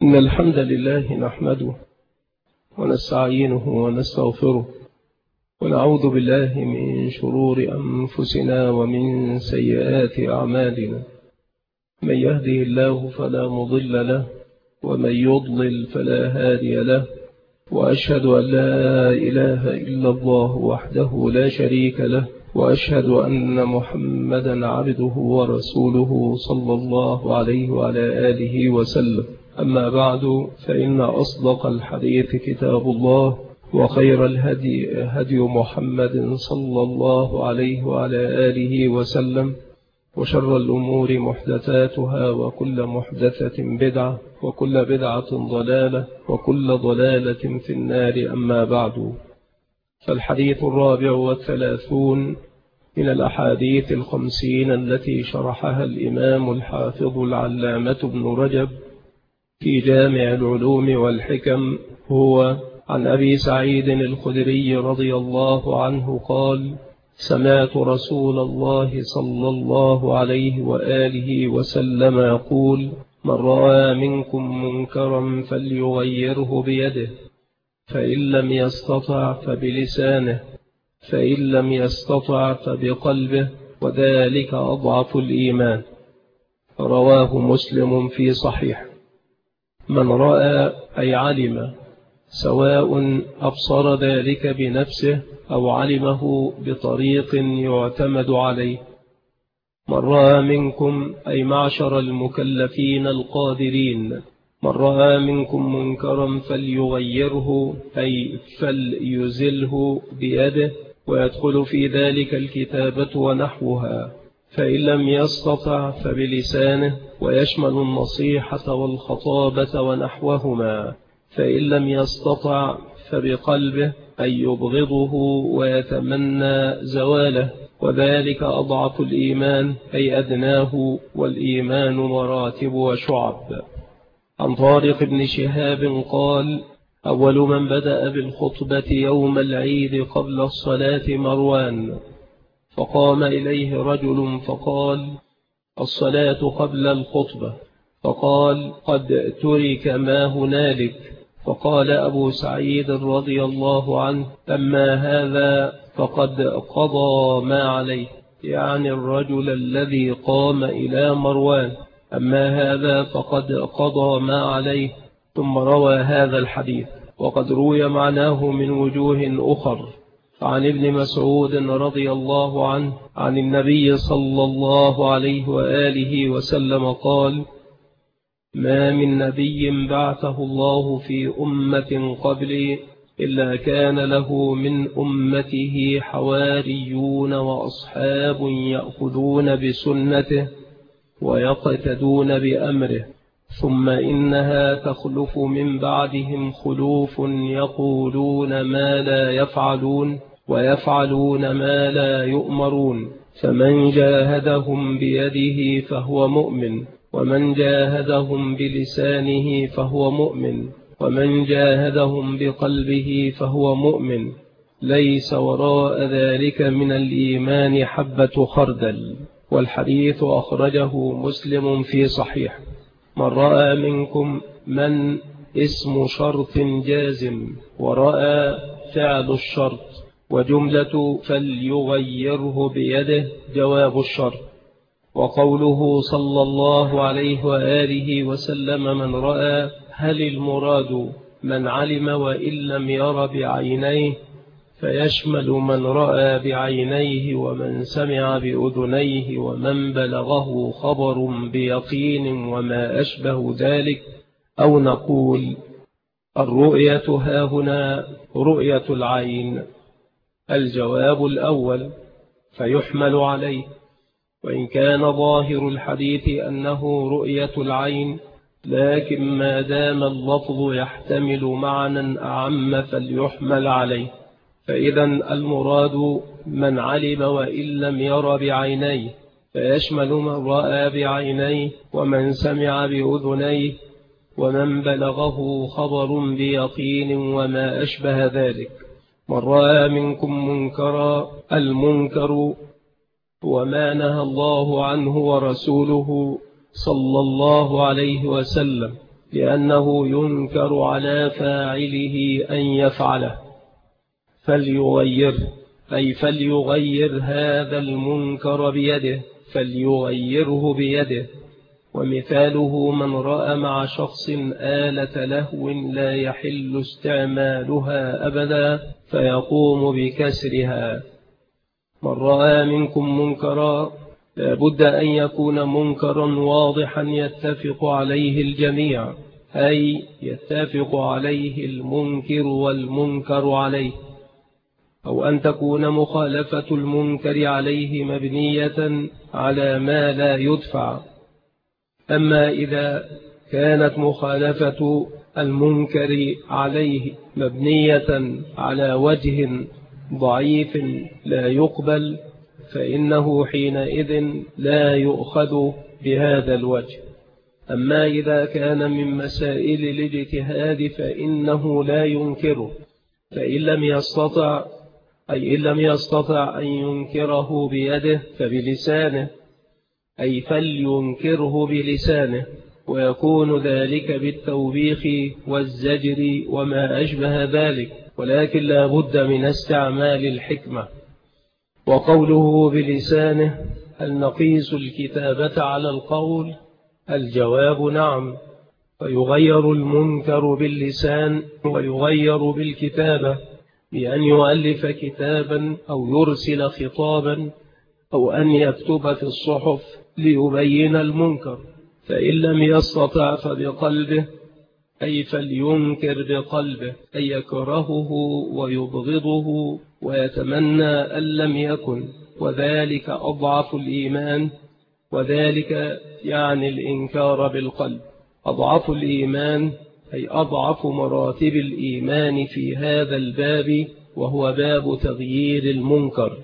إن الحمد لله نحمده ونستعينه ونستغفره ونعوذ بالله من شرور أنفسنا ومن سيئات أعمالنا. من يهده الله فلا مضل له ومن يضلل فلا هادي له، وأشهد أن لا إله إلا الله وحده لا شريك له، وأشهد أن محمدا عبده ورسوله صلى الله عليه وعلى آله وسلم. أما بعد، فإن أصدق الحديث كتاب الله، وخير الهدي هدي محمد صلى الله عليه وعلى آله وسلم، وشر الأمور محدثاتها، وكل محدثة بدعة، وكل بدعة ضلالة، وكل ضلالة في النار. أما بعد، فالحديث 34 من الأحاديث 50 التي شرحها الإمام الحافظ العلامة ابن رجب في جامع العلوم والحكم، هو عن أبي سعيد الخدري رضي الله عنه قال: سمعت رسول الله صلى الله عليه وآله وسلم يقول: من رأى منكم منكرا فليغيره بيده، فإن لم يستطع فبلسانه، فإن لم يستطع فبقلبه، وذلك أضعف الإيمان. رواه مسلم في صحيح. من رأى أي علم، سواء أبصر ذلك بنفسه أو علمه بطريق يعتمد عليه. من رأى منكم أي معشر المكلفين القادرين، من رأى منكم منكرا فليغيره أي فليزله بيده، ويدخل في ذلك الكتابة ونحوها. فإن لم يستطع فبلسانه، ويشمل النصيحة والخطابة ونحوهما. فإن لم يستطع فبقلبه أي يبغضه ويتمنى زواله، وذلك أضعف الإيمان أي أدناه، والإيمان مراتب وشعب. عن طارق بن شهاب قال: أول من بدأ بالخطبة يوم العيد قبل الصلاة مروان، فقام إليه رجل فقال: الصلاة قبل الخطبة. فقال: قد ترك ما هنالك. فقال أبو سعيد رضي الله عنه: أما هذا فقد قضى ما عليه، يعني الرجل الذي قام إلى مروان. أما هذا فقد قضى ما عليه. ثم روى هذا الحديث، وقد روي معناه من وجوه أخر. عن ابن مسعود رضي الله عنه عن النبي صلى الله عليه وآله وسلم قال: ما من نبي بعثه الله في أمة قبلي إلا كان له من أمته حواريون وأصحاب يأخذون بسنته ويقتدون بأمره، ثم إنها تخلف من بعدهم خلوف يقولون ما لا يفعلون ويفعلون ما لا يؤمرون، فمن جاهدهم بيده فهو مؤمن، ومن جاهدهم بلسانه فهو مؤمن، ومن جاهدهم بقلبه فهو مؤمن، ليس وراء ذلك من الإيمان حبة خردل. والحديث أخرجه مسلم في صحيح. من رأى منكم، من اسم شرط جازم، ورأى فعل الشرط، وجملة فليغيره بيده جواب الشرط. وقوله صلى الله عليه وآله وسلم من رأى، هل المراد من علم وإن لم ير بعينيه، فيشمل من رأى بعينيه ومن سمع بأذنيه ومن بلغه خبر بيقين وما أشبه ذلك. أو نقول الرؤية هاهنا رؤية العين. الجواب الأول فيحمل عليه، وإن كان ظاهر الحديث أنه رؤية العين، لكن ما دام اللفظ يحتمل معنى أعم فليحمل عليه. فإذا المراد من علم وإن لم ير بعينيه، فيشمل من رأى بعينيه ومن سمع بأذنيه ومن بلغه خبر بيقين وما أشبه ذلك. من رأى منكم منكرا، المنكر وما نهى الله عنه ورسوله صلى الله عليه وسلم، لأنه ينكر على فاعله أن يفعله فليغير، أي فليغير هذا المنكر بيده، فليغيره بيده. ومثاله من رأى مع شخص آلة لهو لا يحل استعمالها أبدا فيقوم بكسرها. من رأى منكم منكرا لابد أن يكون منكرا واضحا يتفق عليه الجميع، أي يتفق عليه المنكر والمنكر عليه، أو أن تكون مخالفة المنكر عليه مبنية على ما لا يدفع. أما إذا كانت مخالفة المنكر عليه مبنية على وجه ضعيف لا يقبل فإنه حينئذ لا يؤخذ بهذا الوجه. أما إذا كان من مسائل الاجتهاد فإنه لا ينكره، فإن لم يستطع أن ينكره بيده فبلسانه، أي فلينكره بلسانه، ويكون ذلك بالتوبيخ والزجر وما أشبه ذلك، ولكن لا بد من استعمال الحكمة. وقوله بلسانه هل نقيس الكتابة على القول؟ الجواب نعم، فيغير المنكر باللسان ويغير بالكتابة بأن يؤلف كتابا أو يرسل خطابا أو أن يكتب في الصحف ليبين المنكر. فإن لم يستطع فبقلبه، أي فلينكر بقلبه، أي يكرهه ويبغضه ويتمنى أن لم يكن، وذلك أضعف الإيمان، وذلك يعني الإنكار بالقلب. أضعف الإيمان أي أضعف مراتب الإيمان في هذا الباب، وهو باب تغيير المنكر.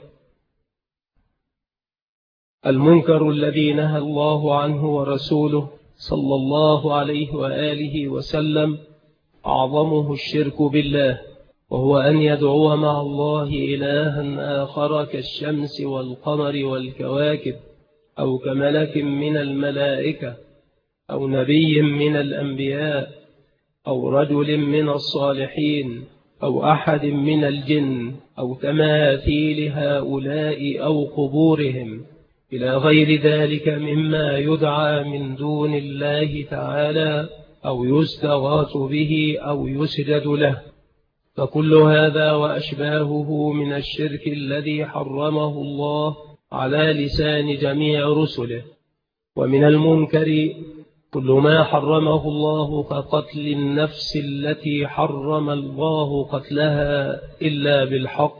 المنكر الذي نهى الله عنه ورسوله صلى الله عليه وآله وسلم أعظمه الشرك بالله، وهو أن يدعو مع الله إلها آخر كالشمس والقمر والكواكب، أو كملك من الملائكة، أو نبي من الأنبياء، أو رجل من الصالحين، أو أحد من الجن، أو تماثيل هؤلاء أو قبورهم، إلى غير ذلك مما يدعى من دون الله تعالى أو يستغاث به أو يسجد له. فكل هذا وأشباهه من الشرك الذي حرمه الله على لسان جميع رسله. ومن المنكر كل ما حرمه الله كقتل النفس التي حرم الله قتلها إلا بالحق،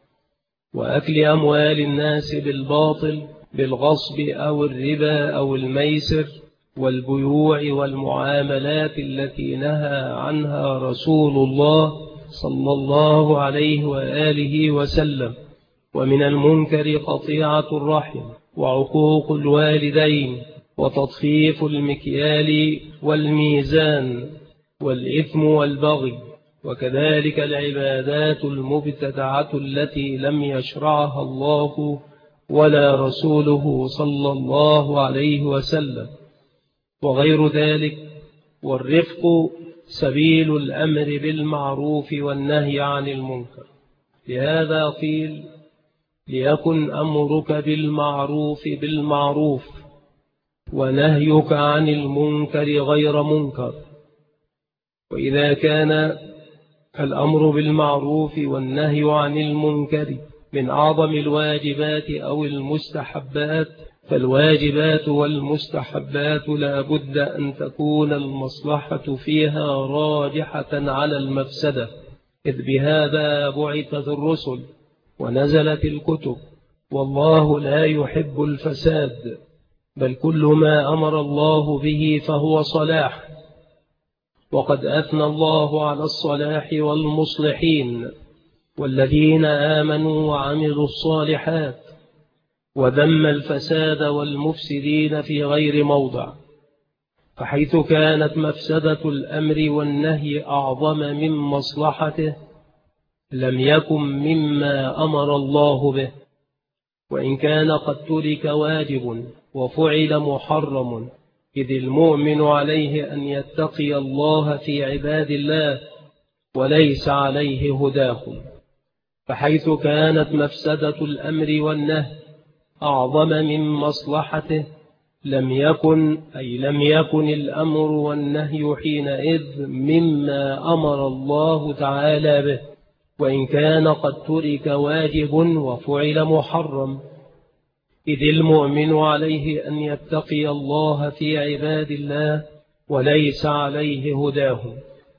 وأكل أموال الناس بالباطل بالغصب أو الربا أو الميسر، والبيوع والمعاملات التي نهى عنها رسول الله صلى الله عليه وآله وسلم. ومن المنكر قطيعة الرحم وعقوق الوالدين وتطفيف المكيال والميزان والإثم والبغي، وكذلك العبادات المبتدعة التي لم يشرعها الله ولا رسوله صلى الله عليه وسلم وغير ذلك. والرفق سبيل الأمر بالمعروف والنهي عن المنكر، لهذا قيل ليكن أمرك بالمعروف بالمعروف ونهيك عن المنكر غير منكر. وإذا كان الأمر بالمعروف والنهي عن المنكر من أعظم الواجبات أو المستحبات، فالواجبات والمستحبات لا بد أن تكون المصلحة فيها راجحة على المفسدة، إذ بهذا بعثت الرسل ونزلت الكتب، والله لا يحب الفساد، بل كل ما أمر الله به فهو صلاح. وقد أثنى الله على الصلاح والمصلحين والذين آمنوا وعملوا الصالحات، وذم الفساد والمفسدين في غير موضع. فحيث كانت مفسدة الأمر والنهي أعظم من مصلحته لم يكن مما أمر الله به، وإن كان قد ترك واجب وفعل محرم إذ المؤمن عليه أن يتقي الله في عباد الله وليس عليه هداهم، فحيث كانت مفسدة الأمر والنهي أعظم من مصلحته لم يكن الأمر والنهي حينئذ مما أمر الله تعالى به، وإن كان قد ترك واجب وفعل محرم. إذ المؤمن عليه أن يتقي الله في عباد الله وليس عليه هداهم.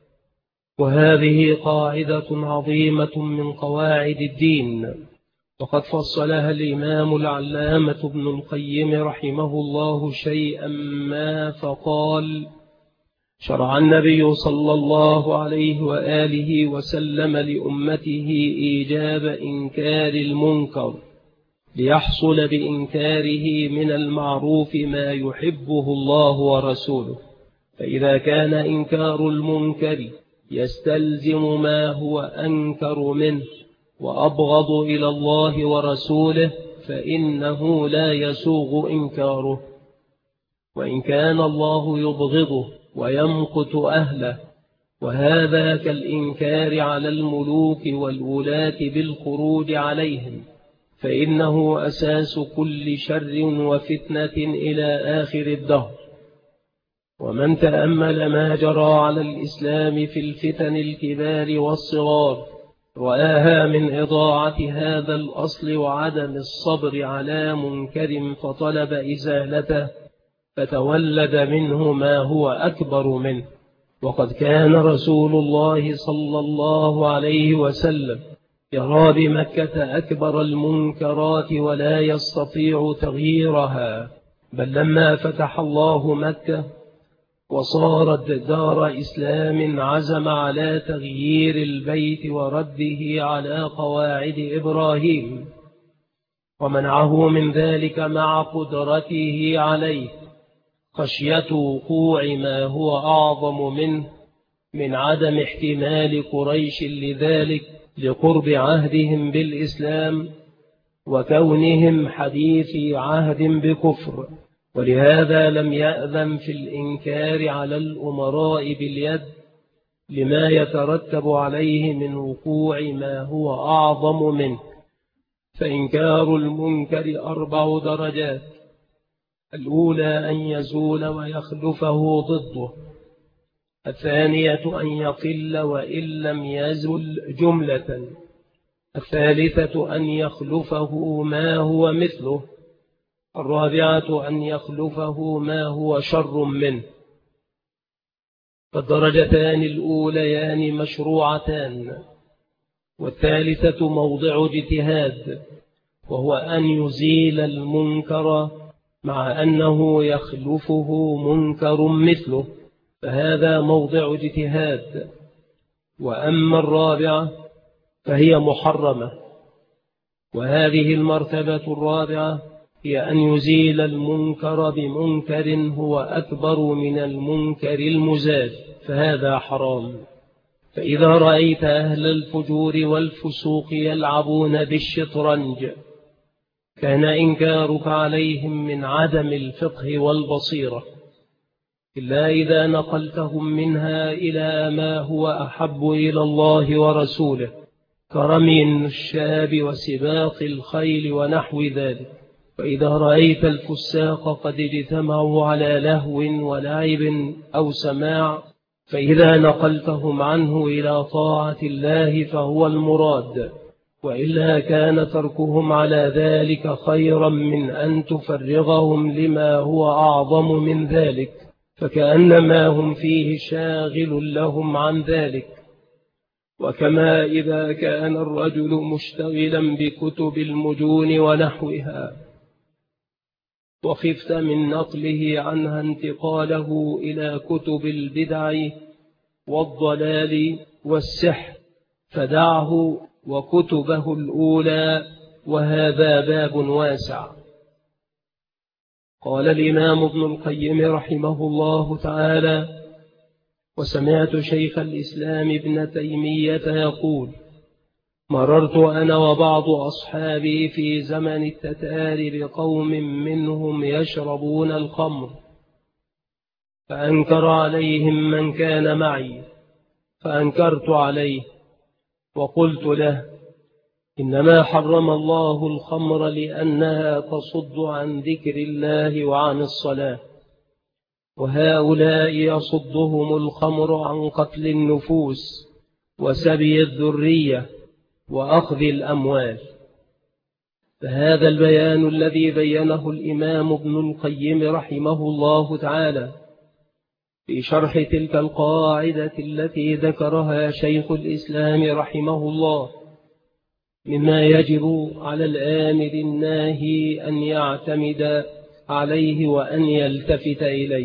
وهذه قاعدة عظيمة من قواعد الدين، وقد فصلها الإمام العلامة ابن القيم رحمه الله شيئا ما فقال: شرع النبي صلى الله عليه وآله وسلم لأمته إيجاب إنكار المنكر ليحصل بإنكاره من المعروف ما يحبه الله ورسوله، فإذا كان إنكار المنكر يستلزم ما هو أنكر منه وأبغض إلى الله ورسوله فإنه لا يسوغ إنكاره. وإن كان الله يبغضه ويمقت أهله، وهذا كالإنكار على الملوك والولاة بالخروج عليهم، فإنه أساس كل شر وفتنة إلى آخر الدهر. ومن تأمل ما جرى على الإسلام في الفتن الكبار والصغار رآها من إضاعة هذا الأصل وعدم الصبر على منكر فطلب إزالته، فتولد منه ما هو أكبر منه. وقد كان رسول الله صلى الله عليه وسلم يرى بمكة أكبر المنكرات ولا يستطيع تغييرها، بل لما فتح الله مكة وصارت دار إسلام عزم على تغيير البيت ورده على قواعد إبراهيم، ومنعه من ذلك مع قدرته عليه خشية وقوع ما هو أعظم منه من عدم احتمال قريش لذلك لقرب عهدهم بالإسلام وكونهم حديثي عهد بكفر. ولهذا لم يأذن في الإنكار على الأمراء باليد لما يترتب عليه من وقوع ما هو أعظم منه. فإنكار المنكر 4 درجات: الأولى أن يزول ويخلفه ضده، الثانية أن يقل وإن لم يزل جملة، الثالثة أن يخلفه ما هو مثله، الرابعة أن يخلفه ما هو شر منه. فالدرجتان الأوليان مشروعتان، والثالثة موضع اجتهاد، وهو أن يزيل المنكر مع أنه يخلفه منكر مثله، فهذا موضع اجتهاد. وأما الرابعة فهي محرمة، وهذه المرتبة الرابعة هي أن يزيل المنكر بمنكر هو أكبر من المنكر المزال، فهذا حرام. فإذا رأيت أهل الفجور والفسوق يلعبون بالشطرنج كان إنكارك عليهم من عدم الفقه والبصيرة، إلا إذا نقلتهم منها إلى ما هو أحب إلى الله ورسوله كرمي النشاب وسباق الخيل ونحو ذلك. فإذا رأيت الفساق قد اجتمعوا على لهو ولعب أو سماع، فإذا نقلتهم عنه إلى طاعة الله فهو المراد، وإلا كان تركهم على ذلك خيرا من أن تفرغهم لما هو أعظم من ذلك، فكأنما هم فيه شاغل لهم عن ذلك. وكما إذا كان الرجل مشتغلا بكتب المجون ونحوها وخفت من نقله عنها انتقاله إلى كتب البدع والضلال والسحر فدعه وكتبه الأولى، وهذا باب واسع. قال الإمام ابن القيم رحمه الله تعالى: وسمعت شيخ الإسلام ابن تيمية يقول: مررت أنا وبعض أصحابي في زمن التتار بقوم منهم يشربون الخمر، فأنكر عليهم من كان معي، فأنكرت عليه وقلت له: إنما حرم الله الخمر لأنها تصد عن ذكر الله وعن الصلاة، وهؤلاء يصدهم الخمر عن قتل النفوس وسبي الذرية وأخذ الأموال. فهذا البيان الذي بينه الإمام ابن القيم رحمه الله تعالى في شرح تلك القاعدة التي ذكرها شيخ الإسلام رحمه الله، مما يجب على الآمر الناهي أن يعتمد عليه وأن يلتفت إليه.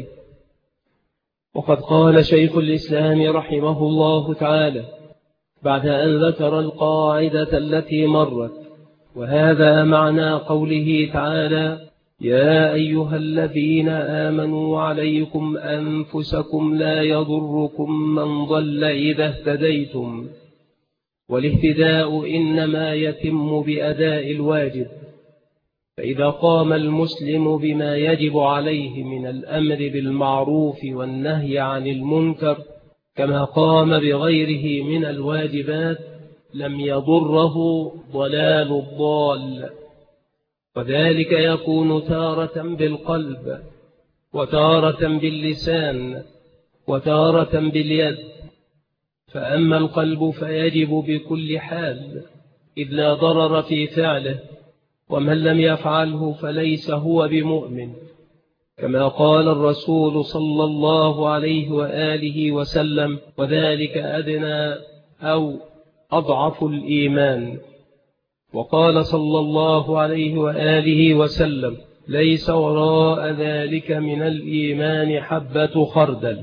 وقد قال شيخ الإسلام رحمه الله تعالى بعد أن ذكر القاعدة التي مرت، وهذا معنى قوله تعالى: يا أيها الذين آمنوا عليكم أنفسكم لا يضركم من ضل إذا اهتديتم. والاهتداء إنما يتم بأداء الواجب، فإذا قام المسلم بما يجب عليه من الأمر بالمعروف والنهي عن المنكر كما قام بغيره من الواجبات لم يضره ضلال الضال، وذلك يكون تارة بالقلب وتارة باللسان وتارة باليد. فأما القلب فيجب بكل حال إذ لا ضرر في فعله، ومن لم يفعله فليس هو بمؤمن، كما قال الرسول صلى الله عليه وآله وسلم: وذلك أدنى أو أضعف الإيمان. وقال صلى الله عليه وآله وسلم: ليس وراء ذلك من الإيمان حبة خردل.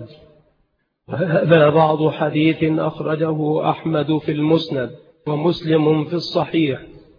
وهذا بعض حديث أخرجه أحمد في المسند ومسلم في الصحيح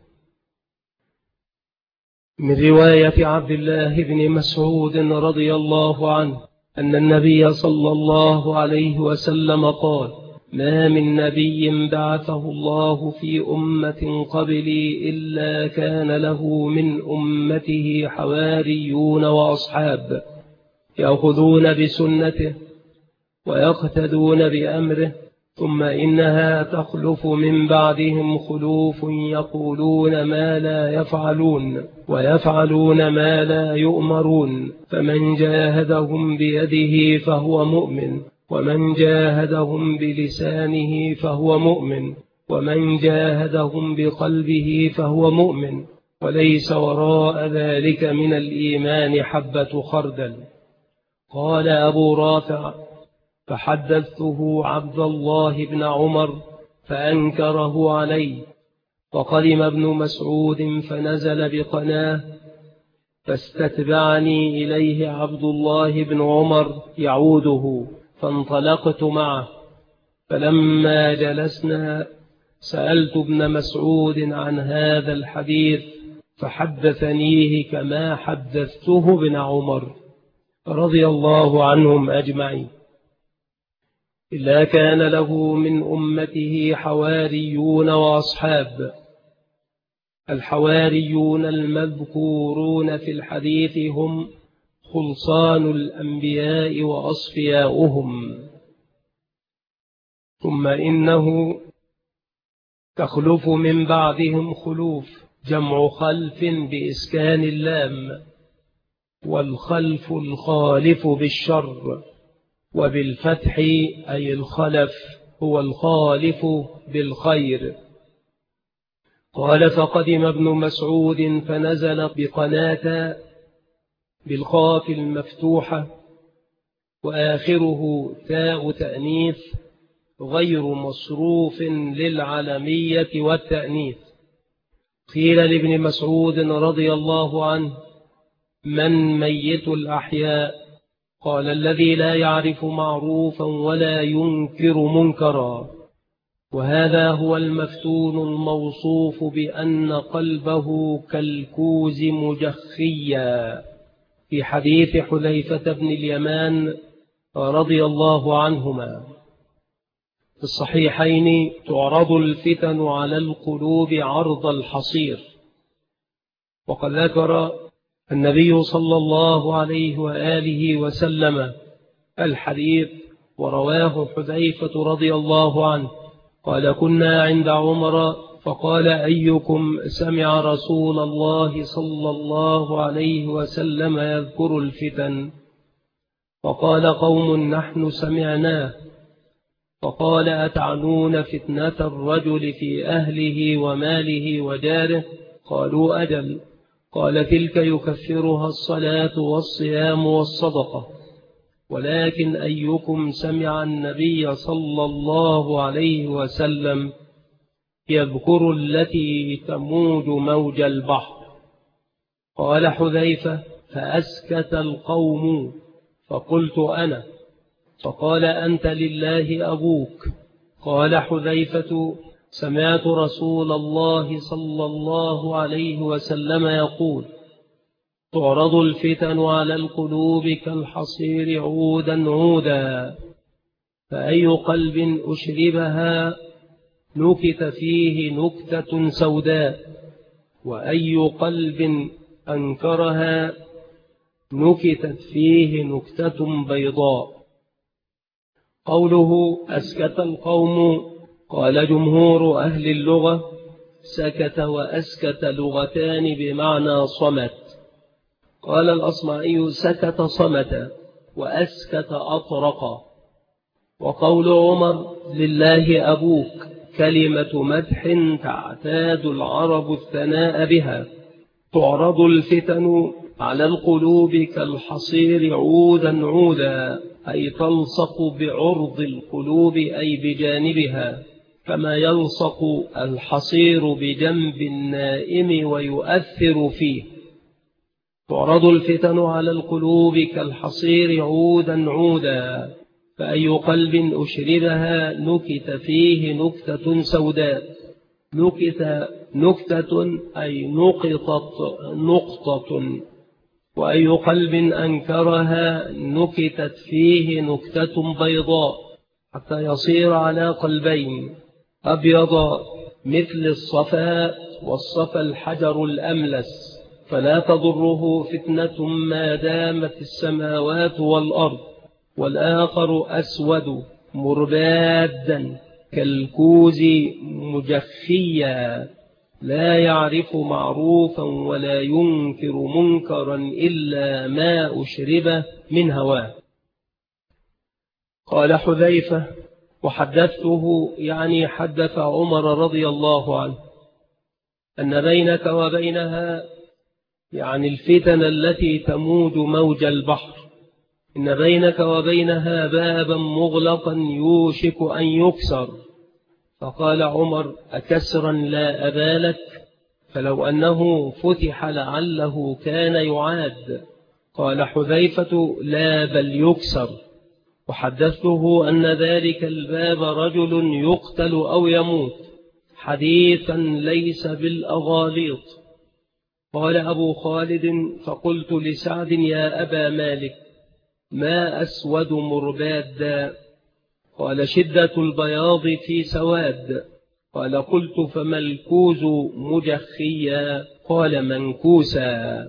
من رواية عبد الله بن مسعود رضي الله عنه أن النبي صلى الله عليه وسلم قال: ما من نبي بعثه الله في أمة قبلي إلا كان له من أمته حواريون وأصحاب يأخذون بسنته ويقتدون بأمره، ثم إنها تخلف من بعدهم خلوف يقولون ما لا يفعلون ويفعلون ما لا يؤمرون، فمن جاهدهم بيده فهو مؤمن، ومن جاهدهم بلسانه فهو مؤمن، ومن جاهدهم بقلبه فهو مؤمن، وليس وراء ذلك من الإيمان حبة خردل. قال أبو رافع: فحدثته عبد الله بن عمر فأنكره علي، وقدم ابن مسعود فنزل بقناه، فاستتبعني إليه عبد الله بن عمر يعوده، فانطلقت معه، فلما جلسنا سألت ابن مسعود عن هذا الحديث فحدثنيه كما حدثته ابن عمر رضي الله عنهم أجمعين. إلا كان له من أمته حواريون وأصحاب. الحواريون المذكورون في الحديث هم خلصان الأنبياء وأصفياؤهم. ثم إنه تخلف من بعدهم خلوف، جمع خلف بإسكان اللام، والخلف الخالف بالشر، وبالفتح أي الخلف هو الخالف بالخير. قال: فقدم ابن مسعود فنزل بقناة بالقاف المفتوحة وآخره تاء تأنيث غير مصروف للعلمية والتأنيث. قيل لابن مسعود رضي الله عنه: من ميت الأحياء؟ قال: الذي لا يعرف معروفا ولا ينكر منكرا. وهذا هو المفتون الموصوف بأن قلبه كالكوز مجخيا، في حديث حذيفة بن اليمان رضي الله عنهما في الصحيحين: تعرض الفتن على القلوب عرض الحصير. وقد ذكر النبي صلى الله عليه وآله وسلم الحديث. ورواه حذيفة رضي الله عنه قال: كنا عند عمر فقال: أيكم سمع رسول الله صلى الله عليه وسلم يذكر الفتن؟ فقال قوم: نحن سمعناه. فقال: أتعنون فتنة الرجل في أهله وماله وجاره؟ قالوا: أجل. قال: تلك يكفرها الصلاة والصيام والصدقة. ولكن أيكم سمع النبي صلى الله عليه وسلم يذكر التي تموج موج البحر؟ قال حذيفة: فأسكت القوم، فقلت أنا. فقال: أنت لله أبوك. قال حذيفة: سمعت رسول الله صلى الله عليه وسلم يقول: تعرض الفتن على القلوب كالحصير عودا عودا، فأي قلب أشربها نكت فيه نكتة سوداء، وأي قلب أنكرها نكتت فيه نكتة بيضاء. قوله أسكت القوم، قال جمهور أهل اللغة: سكت وأسكت لغتان بمعنى صمت. قال الأصمعي: سكت صمت، وأسكت أطرق. وقول عمر: لله أبوك، كلمة مدح تعتاد العرب الثناء بها. تعرض الفتن على القلوب كالحصير عودا عودا، أي تلصق بعرض القلوب أي بجانبها، كما يلصق الحصير بجنب النائم ويؤثر فيه. تعرض الفتن على القلوب كالحصير عودا عودا، فأي قلب أشربها نكت فيه نكتة سوداء. نكت نكتة أي نقطة نقطة، وأي قلب أنكرها نكتت فيه نكتة بيضاء، حتى يصير على قلبين: أبيض مثل الصفاء، والصفا الحجر الأملس، فلا تضره فتنة ما دامت السماوات والأرض. والآخر أسود مربادا كالكوز مجخيا، لا يعرف معروفا ولا ينكر منكرا إلا ما أشرب من هواه. قال حذيفة: وحدثته، يعني حدث عمر رضي الله عنه، أن بينك وبينها، يعني الفتن التي تموج موج البحر، إن بينك وبينها بابا مغلقا يوشك أن يكسر. فقال عمر: أكسرا لا أبالك؟ فلو أنه فتح لعله كان يعاد. قال حذيفة: لا بل يكسر. وحدثته أن ذلك الباب رجل يقتل أو يموت، حديثا ليس بالأغاليط. قال أبو خالد: فقلت لسعد: يا أبا مالك، ما أسود مربادا؟ قال: شدة البياض في سواد. قال: قلت: فما الكوز مجخيا؟ قال: منكوسا.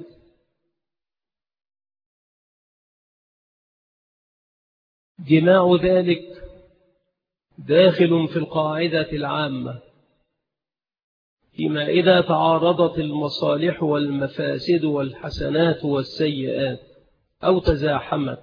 جماع ذلك داخل في القاعدة العامة، فيما إذا تعارضت المصالح والمفاسد والحسنات والسيئات أو تزاحمت،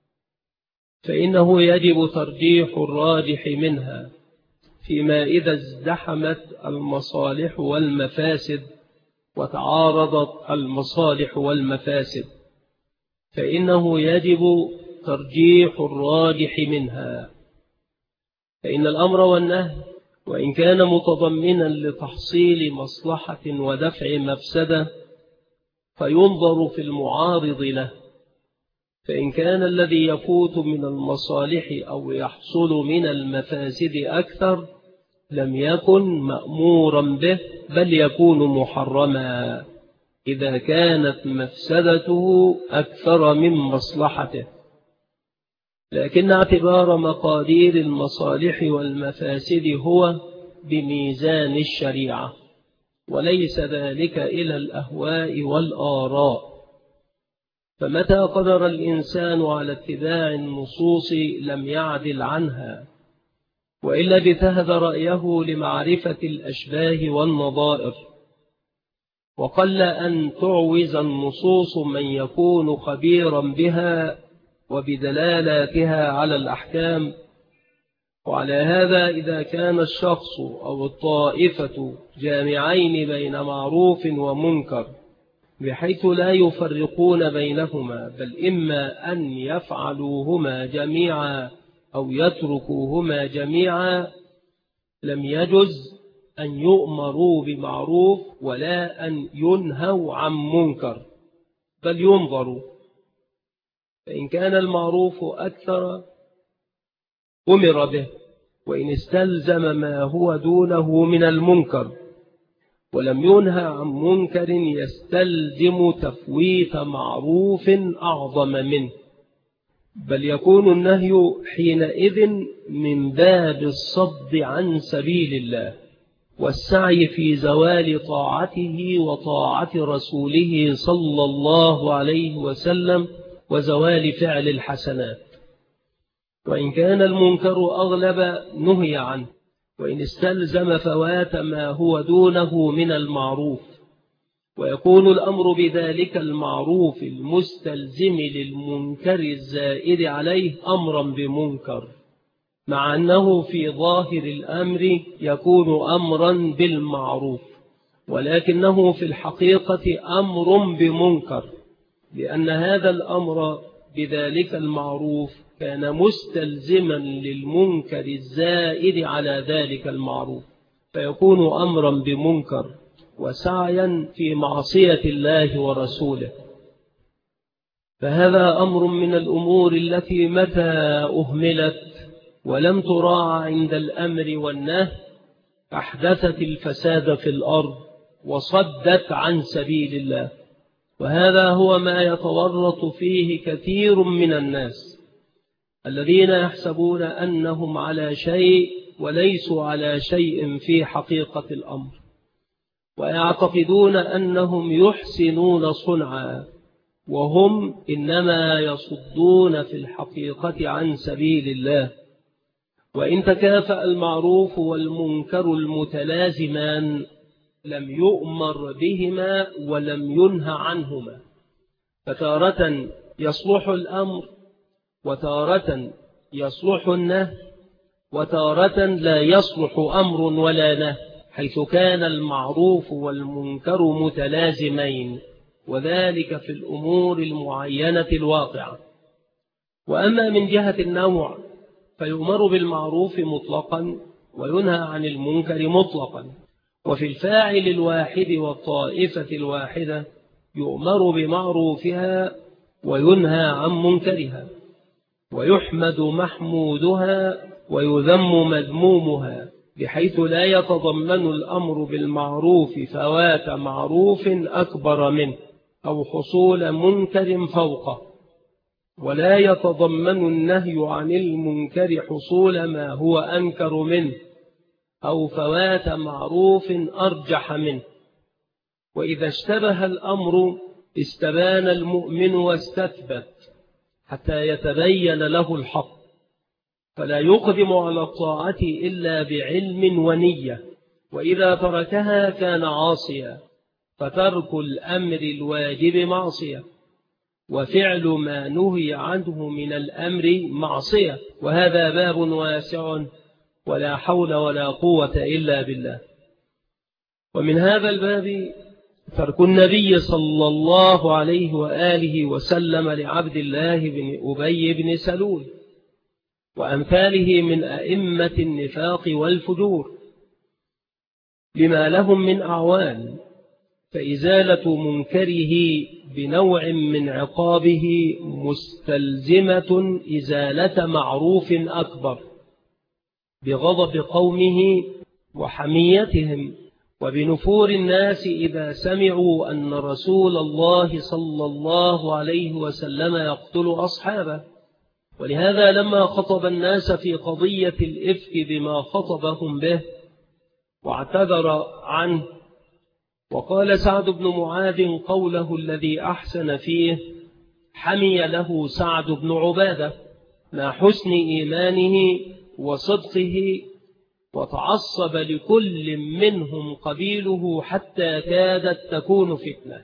فإنه يجب ترجيح الراجح منها. فيما إذا ازدحمت المصالح والمفاسد وتعارضت المصالح والمفاسد، فإنه يجب ترجيح الراجح منها. فإن الأمر والنهي وإن كان متضمنا لتحصيل مصلحة ودفع مفسدة، فينظر في المعارض له. فإن كان الذي يفوت من المصالح أو يحصل من المفاسد أكثر، لم يكن مأمورا به، بل يكون محرما إذا كانت مفسدته أكثر من مصلحته. لكن اعتبار مقادير المصالح والمفاسد هو بميزان الشريعة، وليس ذلك إلى الأهواء والآراء. فمتى قدر الإنسان على اتباع النصوص لم يعدل عنها، وإلا اجتهد رأيه لمعرفة الأشباه والنظائر. وقل أن تعوز النصوص من يكون خبيرا بها وبدلالاتها على الأحكام. وعلى هذا إذا كان الشخص أو الطائفة جامعين بين معروف ومنكر بحيث لا يفرقون بينهما، بل إما أن يفعلوهما جميعا أو يتركوهما جميعا، لم يجز أن يؤمروا بمعروف ولا أن ينهوا عن منكر، بل ينظروا. فإن كان المعروف أكثر أمر به، وإن استلزم ما هو دونه من المنكر ولم ينهى عن منكر يستلزم تفويت معروف أعظم منه، بل يكون النهي حينئذ من باب الصد عن سبيل الله والسعي في زوال طاعته وطاعة رسوله صلى الله عليه وسلم وزوال فعل الحسنات. وإن كان المنكر أغلب نهي عنه، وإن استلزم فوات ما هو دونه من المعروف، ويكون الأمر بذلك المعروف المستلزم للمنكر الزائد عليه أمرا بمنكر، مع أنه في ظاهر الأمر يكون أمرا بالمعروف، ولكنه في الحقيقة أمر بمنكر، لأن هذا الأمر بذلك المعروف كان مستلزما للمنكر الزائد على ذلك المعروف، فيكون أمرا بمنكر وسعيا في معصية الله ورسوله. فهذا أمر من الأمور التي متى أهملت ولم تراعى عند الأمر والنهي أحدثت الفساد في الأرض وصدت عن سبيل الله. وهذا هو ما يتورط فيه كثير من الناس الذين يحسبون أنهم على شيء وليسوا على شيء في حقيقة الأمر، ويعتقدون أنهم يحسنون صنعا وهم إنما يصدون في الحقيقة عن سبيل الله. وإن تكافأ المعروف والمنكر المتلازمان لم يؤمر بهما ولم ينهى عنهما، فتارة يصلح الأمر وتارة يصلح النهي وتارة لا يصلح أمر ولا نهي، حيث كان المعروف والمنكر متلازمين، وذلك في الأمور المعينة الواقعة. وأما من جهة النوع فيؤمر بالمعروف مطلقا وينهى عن المنكر مطلقا، وفي الفاعل الواحد والطائفة الواحدة يؤمر بمعروفها وينهى عن منكرها، ويحمد محمودها ويذم مذمومها، بحيث لا يتضمن الأمر بالمعروف فوات معروف أكبر منه أو حصول منكر فوقه، ولا يتضمن النهي عن المنكر حصول ما هو أنكر منه أو فوات معروف أرجح منه. وإذا اشتبه الأمر استبان المؤمن واستثبت حتى يتبين له الحق، فلا يقدم على الطاعة إلا بعلم ونية، وإذا تركها كان عاصيا، فترك الأمر الواجب معصية، وفعل ما نهي عنه من الأمر معصية، وهذا باب واسع ولا حول ولا قوة إلا بالله. ومن هذا الباب ترك النبي صلى الله عليه وآله وسلم لعبد الله بن أبي بن سلول وأمثاله من أئمة النفاق والفجور لما لهم من أعوان، فإزالة منكره بنوع من عقابه مستلزمة إزالة معروف أكبر بغضب قومه وحميتهم وبنفور الناس إذا سمعوا أن رسول الله صلى الله عليه وسلم يقتل أصحابه. ولهذا لما خطب الناس في قضية الإفك بما خطبهم به واعتذر عنه، وقال سعد بن معاذ قوله الذي أحسن فيه: حمي له سعد بن عبادة مع حسن إيمانه وصدقه، وتعصب لكل منهم قبيله حتى كادت تكون فتنة.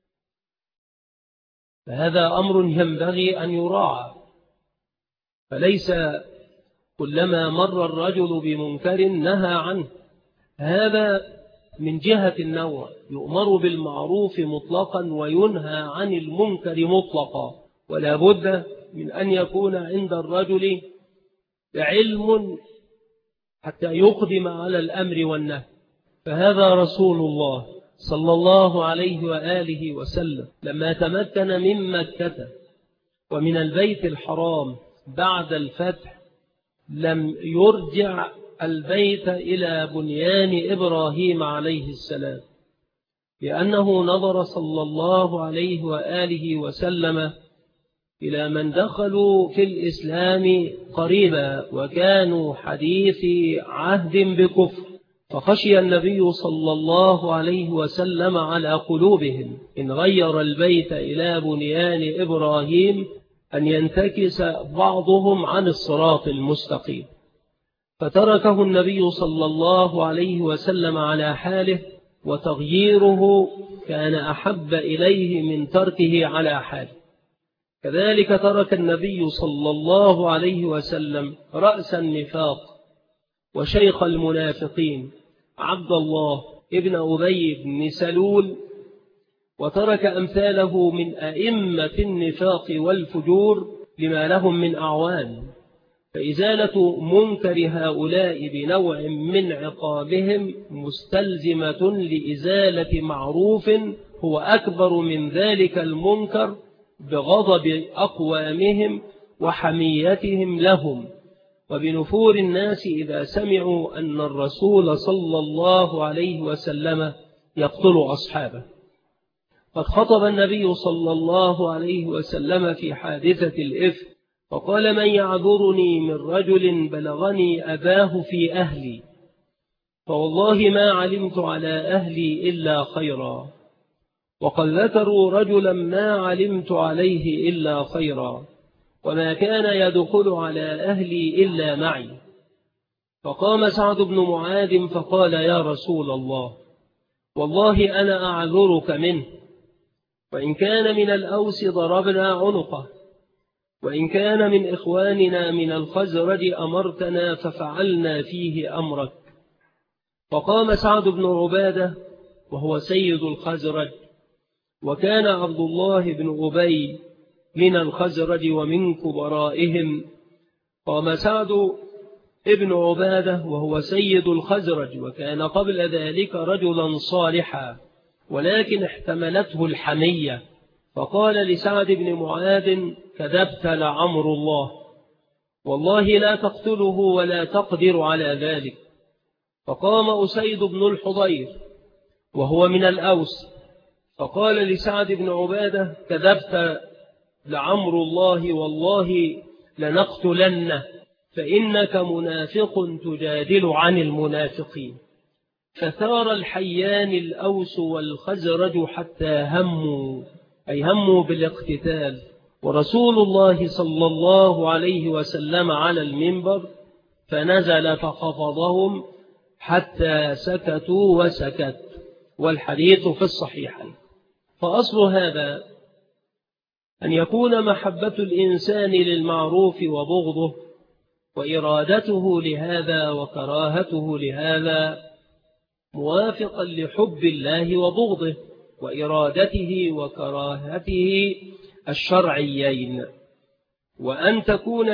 فهذا أمر ينبغي أن يراعى، فليس كلما مر الرجل بمنكر نهى عنه، هذا من جهة النوع، يؤمر بالمعروف مطلقا وينهى عن المنكر مطلقا، ولا بد من أن يكون عند الرجل علم حتى يقدم على الأمر والنهي. فهذا رسول الله صلى الله عليه وآله وسلم لما تمكن من مكة ومن البيت الحرام بعد الفتح لم يرجع البيت إلى بنيان إبراهيم عليه السلام، لأنه نظر صلى الله عليه وآله وسلم إلى من دخلوا في الإسلام قريبا وكانوا حديث عهد بكفر، فخشي النبي صلى الله عليه وسلم على قلوبهم إن غير البيت إلى بنيان إبراهيم أن ينتكس بعضهم عن الصراط المستقيم، فتركه النبي صلى الله عليه وسلم على حاله، وتغييره كان أحب إليه من تركه على حاله. كذلك ترك النبي صلى الله عليه وسلم رأس النفاق وشيخ المنافقين عبد الله ابن أبي بن سلول، وترك أمثاله من أئمة النفاق والفجور لما لهم من أعوان، فإزالة منكر هؤلاء بنوع من عقابهم مستلزمة لإزالة معروف هو أكبر من ذلك المنكر بغضب أقوامهم وحميتهم لهم، وبنفور الناس إذا سمعوا أن الرسول صلى الله عليه وسلم يقتل أصحابه. قد خطب النبي صلى الله عليه وسلم في حادثة الإفك فقال: من يعذرني من رجل بلغني أباه في أهلي، فوالله ما علمت على أهلي إلا خيرا، وقد ذكروا رجلا ما علمت عليه إلا خيرا، وما كان يدخل على أهلي إلا معي. فقام سعد بن معاذ فقال: يا رسول الله، والله أنا أعذرك منه، وإن كان من الأوس ضربنا عنقه، وإن كان من إخواننا من الخزرج أمرتنا ففعلنا فيه أمرك. فقام سعد بن عبادة وهو سيد الخزرج، وكان عبد الله بن أبي من الخزرج ومن كبرائهم. قام سعد ابن عبادة وهو سيد الخزرج، وكان قبل ذلك رجلا صالحا، ولكن احتملته الحمية، فقال لسعد بن معاذ: كذبت لعمر الله، والله لا تقتله ولا تقدر على ذلك. فقام أسيد بن الحضير وهو من الأوس فقال لسعد بن عبادة: كذبت لعمر الله، والله لنقتلنه، فإنك منافق تجادل عن المنافقين. فثار الحيان الأوس والخزرج حتى هموا بالاقتتال، ورسول الله صلى الله عليه وسلم على المنبر فنزل فخفضهم حتى سكتوا وسكت، والحديث في الصحيحين. فأصل هذا أن يكون محبة الإنسان للمعروف وبغضه وإرادته لهذا وكراهته لهذا موافقا لحب الله وبغضه وإرادته وكراهته الشرعيين، وأن تكون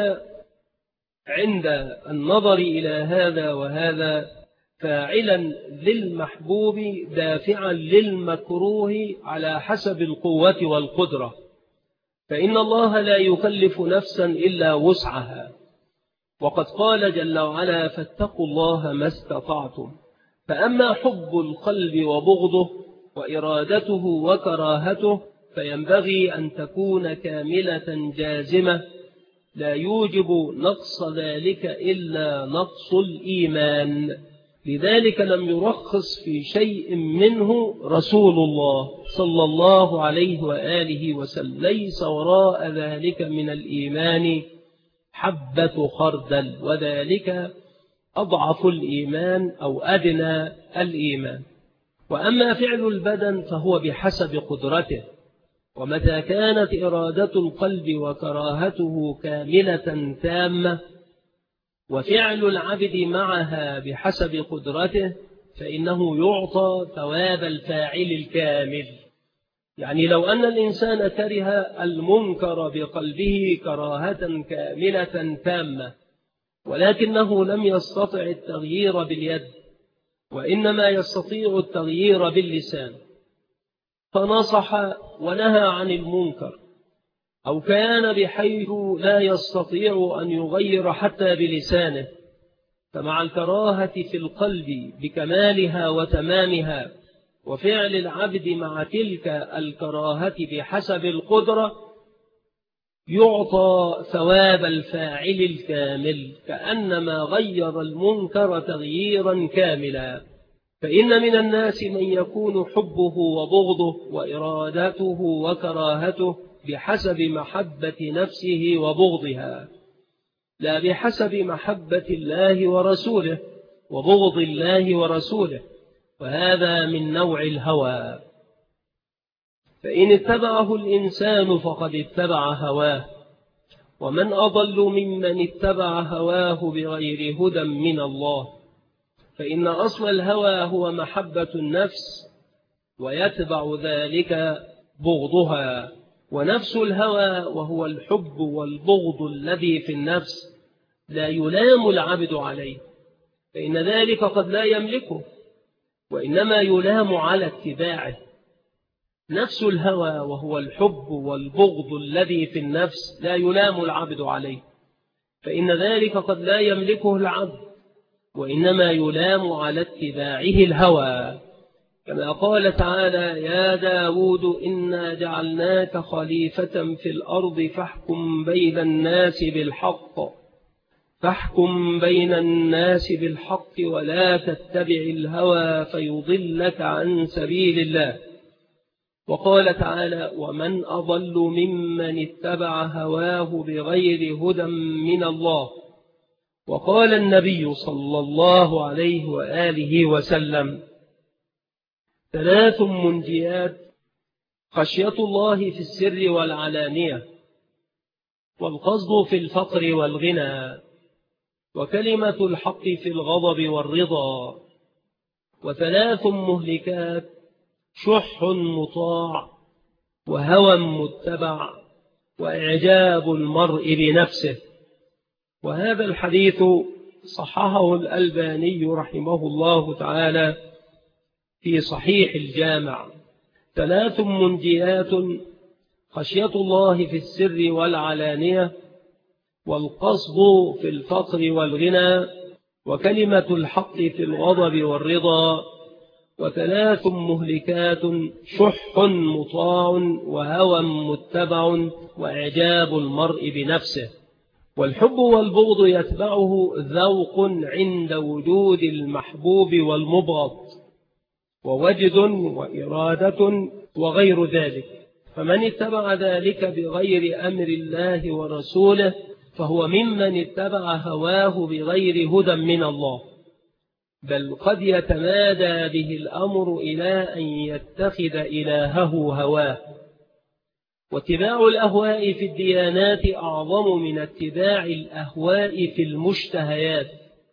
عند النظر إلى هذا وهذا فاعلا للمحبوب دافعا للمكروه على حسب القوة والقدرة، فإن الله لا يكلف نفسا إلا وسعها، وقد قال جل وعلا: فاتقوا الله ما استطعتم. فأما حب القلب وبغضه وإرادته وكراهته فينبغي أن تكون كاملة جازمة، لا يوجب نقص ذلك إلا نقص الإيمان، لذلك لم يرخص في شيء منه رسول الله صلى الله عليه وآله وسلم، ليس وراء ذلك من الإيمان حبة خردل، وذلك أضعف الإيمان أو أدنى الإيمان. وأما فعل البدن فهو بحسب قدرته، ومتى كانت إرادة القلب وكراهته كاملة تامة وفعل العبد معها بحسب قدرته فإنه يعطى ثواب الفاعل الكامل. يعني لو أن الإنسان كره المنكر بقلبه كراهة كاملة تامة ولكنه لم يستطع التغيير باليد وإنما يستطيع التغيير باللسان، فنصح ونهى عن المنكر، أو كان بحيث لا يستطيع أن يغير حتى بلسانه، فمع الكراهة في القلب بكمالها وتمامها وفعل العبد مع تلك الكراهة بحسب القدرة يعطى ثواب الفاعل الكامل كأنما غير المنكر تغييرا كاملا. فإن من الناس من يكون حبه وبغضه وإرادته وكراهته بحسب محبة نفسه وبغضها، لا بحسب محبة الله ورسوله وبغض الله ورسوله، وهذا من نوع الهوى. فإن اتبعه الإنسان فقد اتبع هواه، ومن أضل ممن اتبع هواه بغير هدى من الله، فإن أصل الهوى هو محبة النفس ويتبع ذلك بغضها، ونفس الهوى وهو الحب والبغض الذي في النفس لا يلام العبد عليه، فإن ذلك قد لا يملكه وإنما يلام على اتباعه. نفس الهوى وهو الحب والبغض الذي في النفس لا يلام العبد عليه، فإن ذلك قد لا يملكه العبد وإنما يلام على اتباعه الهوى، كما قال تعالى: يا داود إنا جعلناك خليفة في الأرض فاحكم بين الناس بالحق ولا تتبع الهوى فيضلك عن سبيل الله. وقال تعالى: ومن أضل ممن اتبع هواه بغير هدى من الله. وقال النبي صلى الله عليه وآله وسلم: 3 منجيات: خشية الله في السر والعلانية، والقصد في الفقر والغنى، وكلمة الحق في الغضب والرضا. 3 مهلكات: شح مطاع، وهوى متبع، وإعجاب المرء بنفسه. وهذا الحديث صححه الألباني رحمه الله تعالى في صحيح الجامع. 3 منجيات: خشية الله في السر والعلانية، والقصد في الفقر والغنى، وكلمة الحق في الغضب والرضا. 3 مهلكات: شح مطاع، وهوى متبع، وإعجاب المرء بنفسه. والحب والبغض يتبعه ذوق عند وجود المحبوب والمبغض، ووجد وإرادة وغير ذلك، فمن اتبع ذلك بغير أمر الله ورسوله فهو ممن اتبع هواه بغير هدى من الله، بل قد يتمادى به الأمر إلى أن يتخذ إلهه هواه. واتباع الأهواء في الديانات أعظم من اتباع الأهواء في المشتهيات،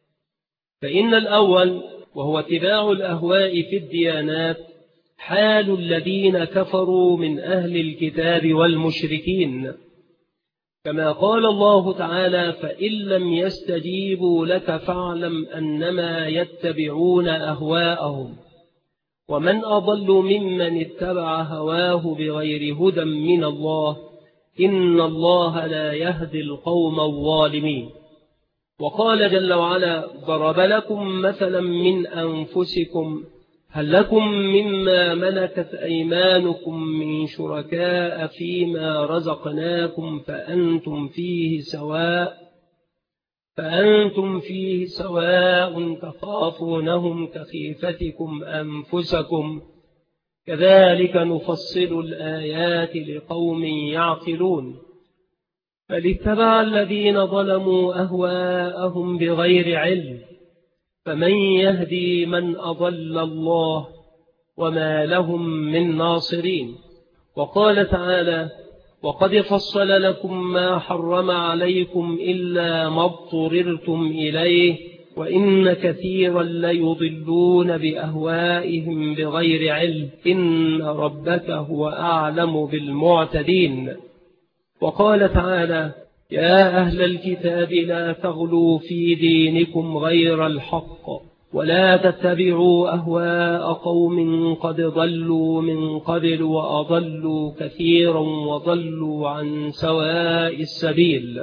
فإن الأول وهو اتباع الأهواء في الديانات حال الذين كفروا من أهل الكتاب والمشركين، كما قال الله تعالى: فإن لم يستجيبوا لك فاعلم أنما يتبعون أهواءهم، ومن أضل ممن اتبع هواه بغير هدى من الله، إن الله لا يهدي القوم الظالمين. وقال جل وعلا: ضرب لكم مثلا من أنفسكم هل لكم مما ملكت أيمانكم من شركاء فيما رزقناكم فأنتم فيه فأنتم فيه سواء تخافونهم كخيفتكم أنفسكم كذلك نفصل الآيات لقوم يعقلون بل اتبع الذين ظلموا أهواءهم بغير علم فمن يهدي من أضل الله وما لهم من ناصرين. وقال تعالى وقد فصل لكم ما حرم عليكم إلا ما اضطررتم إليه وإن كثيرا ليضلون بأهوائهم بغير علم إن ربك هو أعلم بالمعتدين. وقال تعالى يا أهل الكتاب لا تغلوا في دينكم غير الحق ولا تتبعوا أهواء قوم قد ضلوا من قبل وأضلوا كثيرا وضلوا عن سواء السبيل.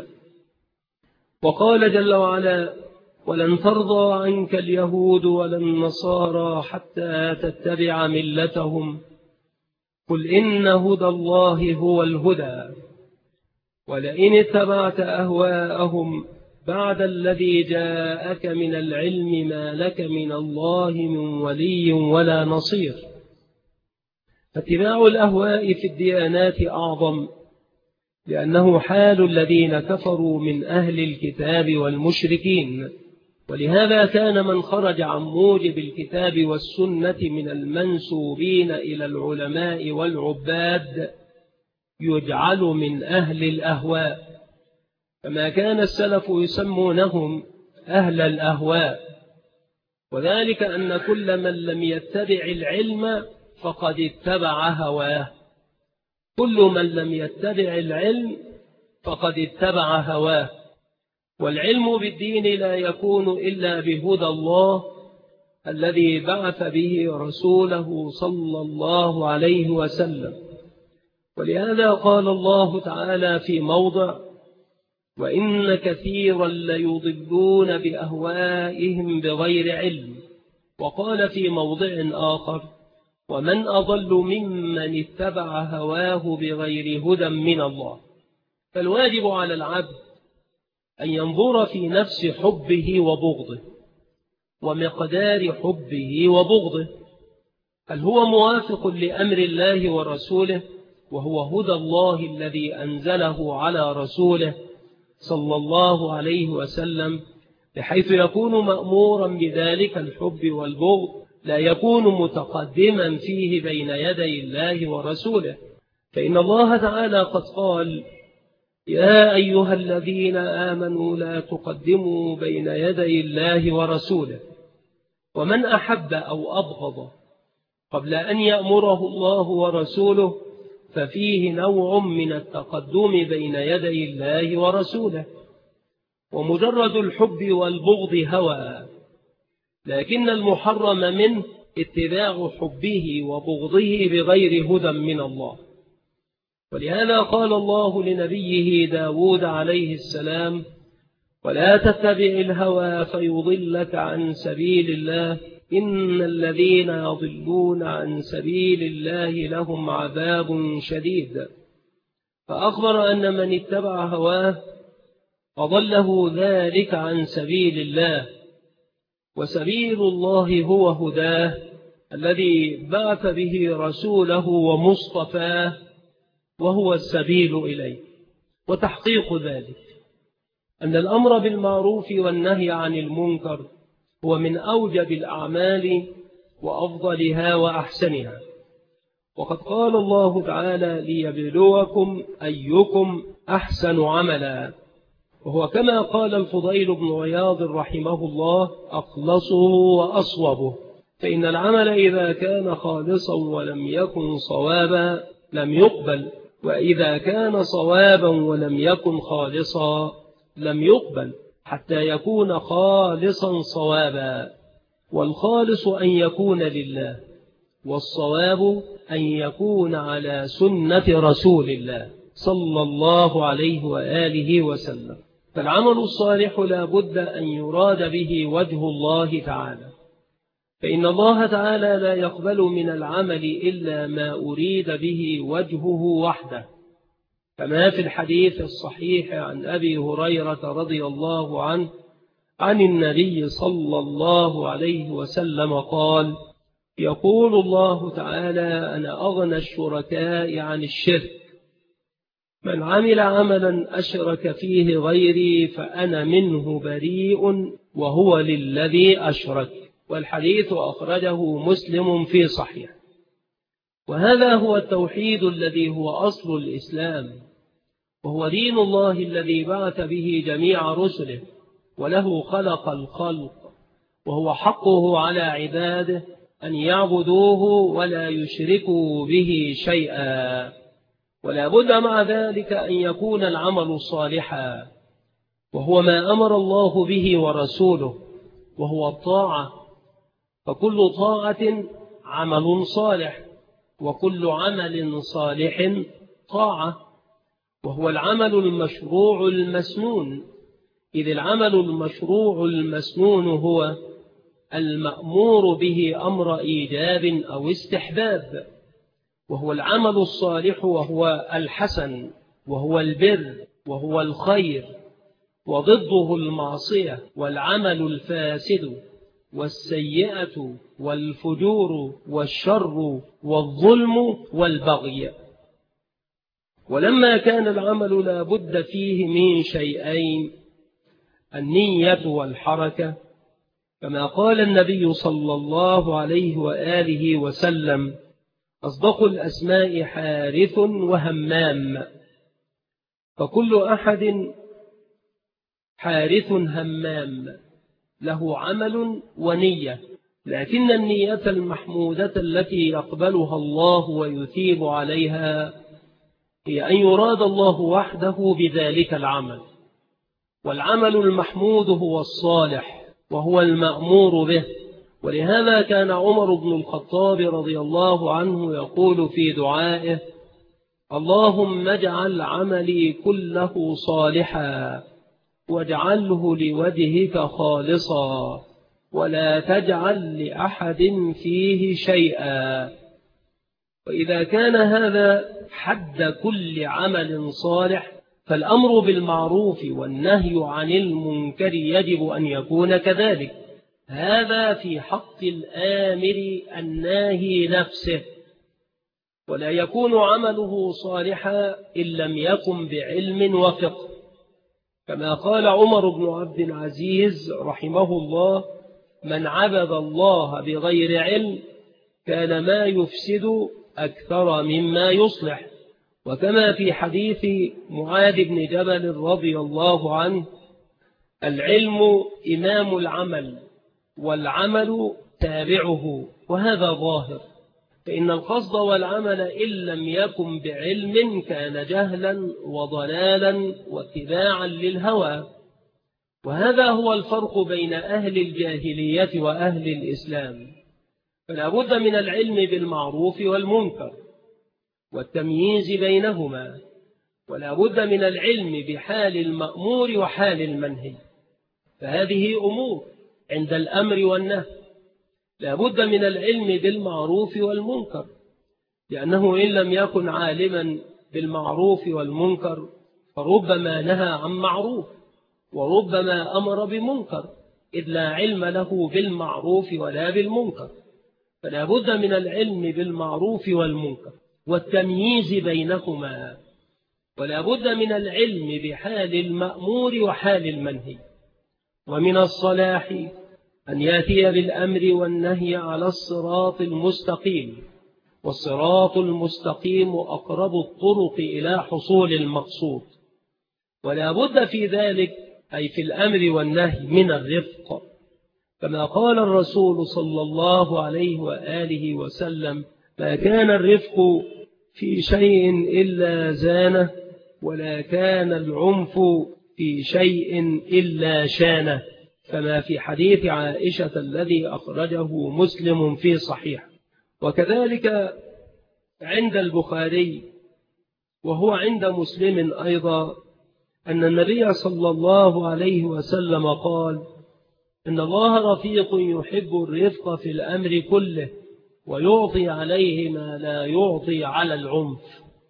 وقال جل وعلا ولن ترضى عنك اليهود ولا النصارى حتى تتبع ملتهم قل إن هدى الله هو الهدى ولئن اتبعت أهواءهم بعد الذي جاءك من العلم ما لك من الله من ولي ولا نصير. فاتباع الأهواء في الديانات أعظم لأنه حال الذين كفروا من أهل الكتاب والمشركين ولهذا كان من خرج عن موجب الكتاب والسنة من المنسوبين إلى العلماء والعباد يجعل من أهل الأهواء كما كان السلف يسمونهم أهل الأهواء وذلك أن كل من لم يتبع العلم فقد اتبع هواه كل من لم يتبع العلم فقد اتبع هواه والعلم بالدين لا يكون إلا بهدى الله الذي بعث به رسوله صلى الله عليه وسلم. ولهذا قال الله تعالى في موضع وإن كثيرا ليضلون بأهوائهم بغير علم وقال في موضع آخر ومن أضل ممن اتبع هواه بغير هدى من الله. فالواجب على العبد أن ينظر في نفس حبه وبغضه ومقدار حبه وبغضه هل هو موافق لأمر الله ورسوله وهو هدى الله الذي أنزله على رسوله صلى الله عليه وسلم بحيث يكون مأمورا بذلك الحب والبغض لا يكون متقدما فيه بين يدي الله ورسوله. فإن الله تعالى قد قال يا أيها الذين آمنوا لا تقدموا بين يدي الله ورسوله ومن أحب أو أبغض قبل أن يأمره الله ورسوله ففيه نوع من التقدم بين يدي الله ورسوله. ومجرد الحب والبغض هوى لكن المحرم منه اتباع حبه وبغضه بغير هدى من الله. ولهذا قال الله لنبيه داود عليه السلام ولا تتبع الهوى فيضلك عن سبيل الله إن الذين يضلون عن سبيل الله لهم عذاب شديد. فأخبر أن من اتبع هواه أضله ذلك عن سبيل الله وسبيل الله هو هداه الذي بعث به رسوله ومصطفاه وهو السبيل إليه. وتحقيق ذلك أن الأمر بالمعروف والنهي عن المنكر هو من أوجب الأعمال وأفضلها وأحسنها. وقد قال الله تعالى ليبلوكم أيكم أحسن عملا وهو كما قال الفضيل بن عياض رحمه الله أخلصه وأصوبه فإن العمل إذا كان خالصا ولم يكن صوابا لم يقبل وإذا كان صوابا ولم يكن خالصا لم يقبل حتى يكون خالصا صوابا. والخالص أن يكون لله والصواب أن يكون على سنة رسول الله صلى الله عليه وآله وسلم. فالعمل الصالح لا بد أن يراد به وجه الله تعالى فإن الله تعالى لا يقبل من العمل إلا ما أريد به وجهه وحده كما في الحديث الصحيح عن أبي هريرة رضي الله عنه عن النبي صلى الله عليه وسلم قال: يقول الله تعالى: أنا أغنى الشركاء عن الشرك، من عمل عملا أشرك فيه غيري فأنا منه بريء وهو للذي أشرك. والحديث أخرجه مسلم في صحيح. وهذا هو التوحيد الذي هو أصل الإسلام، وهو دين الله الذي بعث به جميع رسله، وله خلق الخلق، وهو حقه على عباده أن يعبدوه ولا يشركوا به شيئا. ولا بد مع ذلك أن يكون العمل صالحا، وهو ما أمر الله به ورسوله، وهو الطاعة، فكل طاعة عمل صالح، وكل عمل صالح طاعة، وهو العمل المشروع المسنون، إذ العمل المشروع المسنون هو المأمور به أمر إيجاب أو استحباب، وهو العمل الصالح، وهو الحسن، وهو البر، وهو الخير، وضده المعصية والعمل الفاسد والسيئة والفجور والشر والظلم والبغي. ولما كان العمل لا بد فيه من شيئين: النية والحركة، كما قال النبي صلى الله عليه وآله وسلم: أصدق الأسماء حارث وهمام. فكل أحد حارث همام له عمل ونية، لكن النية المحمودة التي يقبلها الله ويثيب عليها هي أن يراد الله وحده بذلك العمل. والعمل المحمود هو الصالح، وهو المأمور به. ولهذا كان عمر بن الخطاب رضي الله عنه يقول في دعائه: اللهم اجعل عملي كله صالحا واجعله لوجهك خالصا ولا تجعل لأحد فيه شيئا. وإذا كان هذا حد كل عمل صالح، فالأمر بالمعروف والنهي عن المنكر يجب أن يكون كذلك. هذا في حق الآمر الناهي نفسه، ولا يكون عمله صالحا إن لم يكن بعلم وفقه، كما قال عمر بن عبد العزيز رحمه الله: من عبد الله بغير علم كان ما يفسد أكثر مما يصلح. وكما في حديث معاذ بن جبل رضي الله عنه: العلم إمام العمل والعمل تابعه. وهذا ظاهر، فإن القصد والعمل إن لم يكن بعلم كان جهلا وضلالا واتباعا للهوى. وهذا هو الفرق بين أهل الجاهلية وأهل الإسلام. فلا بد من العلم بالمعروف والمنكر والتمييز بينهما، ولا بد من العلم بحال المأمور وحال المنهي، فهذه أمور عند الأمر والنهي. لا بد من العلم بالمعروف والمنكر، لأنه إن لم يكن عالما بالمعروف والمنكر فربما نهى عن معروف وربما أمر بمنكر، إذ لا علم له بالمعروف ولا بالمنكر. فلا بد من العلم بالمعروف والمنكر والتمييز بينهما، ولا بد من العلم بحال المأمور وحال المنهي. ومن الصلاح أن يأتي بالأمر والنهي على الصراط المستقيم، والصراط المستقيم أقرب الطرق إلى حصول المقصود. ولا بد في ذلك، أي في الأمر والنهي، من الرفق، كما قال الرسول صلى الله عليه وآله وسلم: ما كان الرفق في شيء إلا زانه، ولا كان العنف في شيء إلا شانه، كما في حديث عائشة الذي أخرجه مسلم في صحيح. وكذلك عند البخاري وهو عند مسلم أيضا أن النبي صلى الله عليه وسلم قال: إن الله رفيق يحب الرفق في الأمر كله ويعطي عليه ما لا يعطي على العنف.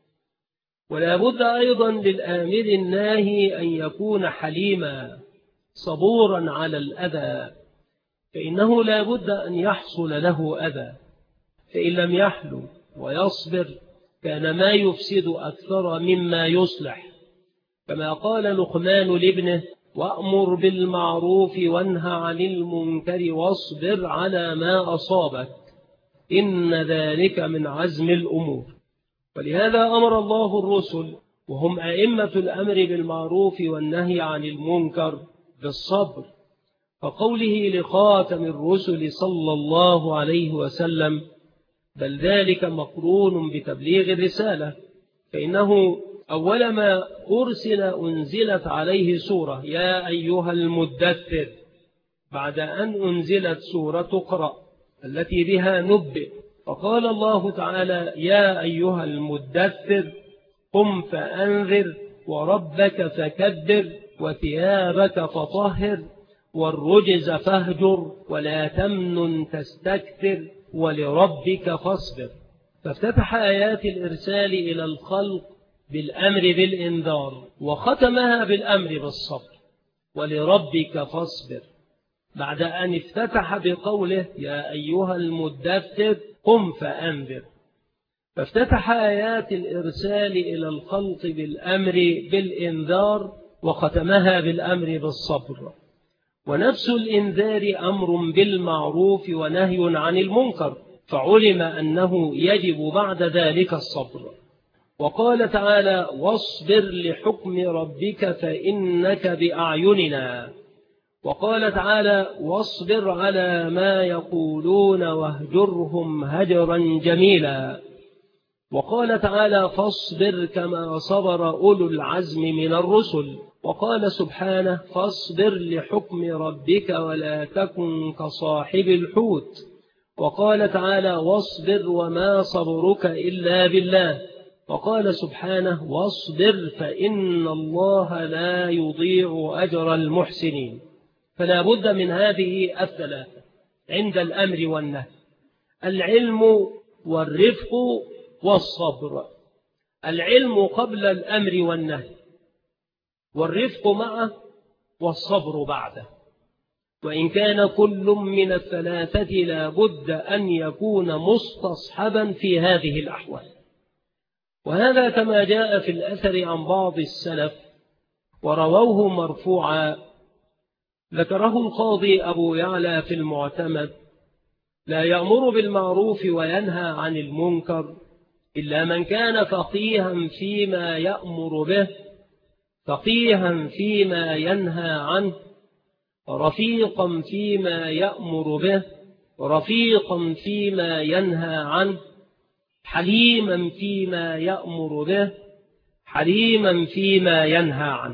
ولا بد أيضا للآمر الناهي أن يكون حليما، صبورا على الأذى، فإنه لا بد أن يحصل له أذى، فإن لم يحلو ويصبر كان ما يفسد أكثر مما يصلح، كما قال لقمان لابنه: وأمر بالمعروف وانهى عن المنكر واصبر على ما أصابك إن ذلك من عزم الأمور. ولهذا أمر الله الرسل وهم أئمة الأمر بالمعروف والنهي عن المنكر بالصبر، فقوله لخاتم الرسل صلى الله عليه وسلم: بل ذلك مقرون بتبليغ الرسالة، فإنه أول ما أنزلت عليه سورة يا أيها المدثر، بعد أن أنزلت سورة اقرأ التي بها نبئ، فقال الله تعالى: يا أيها المدثر قم فأنذر وربك فكبر وثيابك فطهر والرجز فاهجر ولا تمنن تستكثر ولربك فاصبر. فافتتح آيات الإرسال إلى الخلق بالأمر بالإنذار، وختمها بالأمر بالصبر ولربك فاصبر، بعد أن افتتح بقوله يا أيها المدثر قم فأنذر. فافتتح آيات الإرسال إلى الخلق بالأمر بالإنذار وختمها بالأمر بالصبر. ونفس الإنذار أمر بالمعروف ونهي عن المنكر، فعلم أنه يجب بعد ذلك الصبر. وقال تعالى: واصبر لحكم ربك فإنك بأعيننا. وقال تعالى: واصبر على ما يقولون واهجرهم هجرا جميلا. وقال تعالى: فاصبر كما صبر أولو العزم من الرسل. وقال سبحانه: فاصبر لحكم ربك ولا تكن كصاحب الحوت. وقال تعالى: واصبر وما صبرك إلا بالله. وقال سبحانه: واصبر فإن الله لا يضيع أجر المحسنين. فلا بد من هذه الثلاثة عند الأمر والنهي: العلم والرفق والصبر. العلم قبل الأمر والنهي، والرفق معه، والصبر بعده. وإن كان كل من الثلاثة لا بد أن يكون مستصحبا في هذه الأحوال. وهذا كما جاء في الأثر عن بعض السلف ورووه مرفوعا، ذكره القاضي أبو يعلى في المعتمد: لا يأمر بالمعروف وينهى عن المنكر إلا من كان فقيها فيما يأمر به، فقيها فيما ينهى عنه، رفيقا فيما يأمر به، رفيقا فيما ينهى عنه، حليما فيما يأمر به، حليما فيما ينهى عنه.